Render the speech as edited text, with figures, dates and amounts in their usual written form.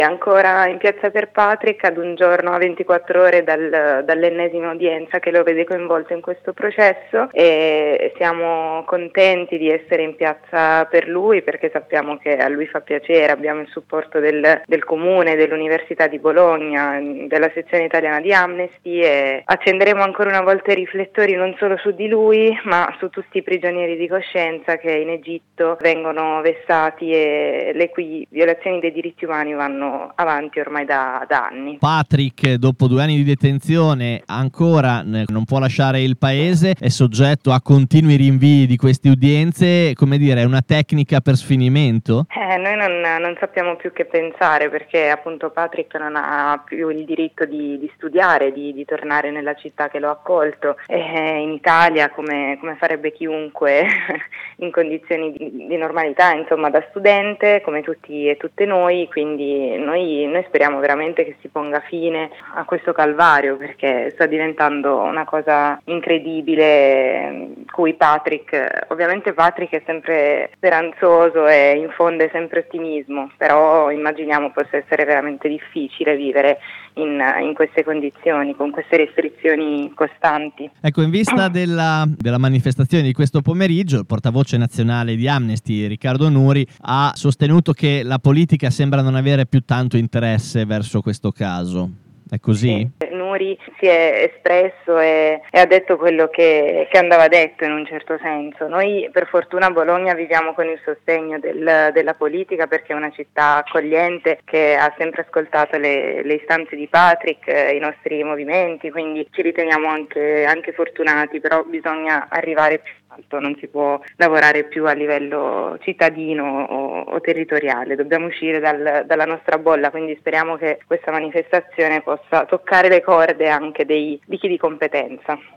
È ancora in piazza per Patrick ad un giorno a 24 ore dall'ennesima udienza che lo vede coinvolto in questo processo, e siamo contenti di essere in piazza per lui perché sappiamo che a lui fa piacere. Abbiamo il supporto del Comune, dell'Università di Bologna, della sezione italiana di Amnesty, e accenderemo ancora una volta i riflettori non solo su di lui ma su tutti i prigionieri di coscienza che in Egitto vengono vessati e le cui violazioni dei diritti umani vanno avanti ormai da anni. Patrick, dopo 2 anni di detenzione, ancora non può lasciare il paese, è soggetto a continui rinvii di queste udienze. Come dire, è una tecnica per sfinimento? Noi non sappiamo più che pensare, perché appunto Patrick non ha più il diritto di studiare, di tornare nella città che lo ha accolto, in Italia come farebbe chiunque in condizioni di normalità, insomma, da studente come tutti e tutte noi. Quindi noi speriamo veramente che si ponga fine a questo calvario, perché sta diventando una cosa incredibile, cui ovviamente Patrick è sempre speranzoso e infonde sempre ottimismo, però immaginiamo possa essere veramente difficile vivere in queste condizioni, con queste restrizioni costanti. Ecco, in vista della manifestazione di questo pomeriggio, il portavoce nazionale di Amnesty, Riccardo Nuri, ha sostenuto che la politica sembra non avere più tanto interesse verso questo caso. È così? Sì. Nuri si è espresso e ha detto quello che andava detto in un certo senso. Noi per fortuna a Bologna viviamo con il sostegno della politica, perché è una città accogliente che ha sempre ascoltato le istanze di Patrick, i nostri movimenti, quindi ci riteniamo anche fortunati, però bisogna arrivare più alto, non si può lavorare più a livello cittadino o territoriale, dobbiamo uscire dalla nostra bolla, quindi speriamo che questa manifestazione possa toccare le corde anche di chi di competenza.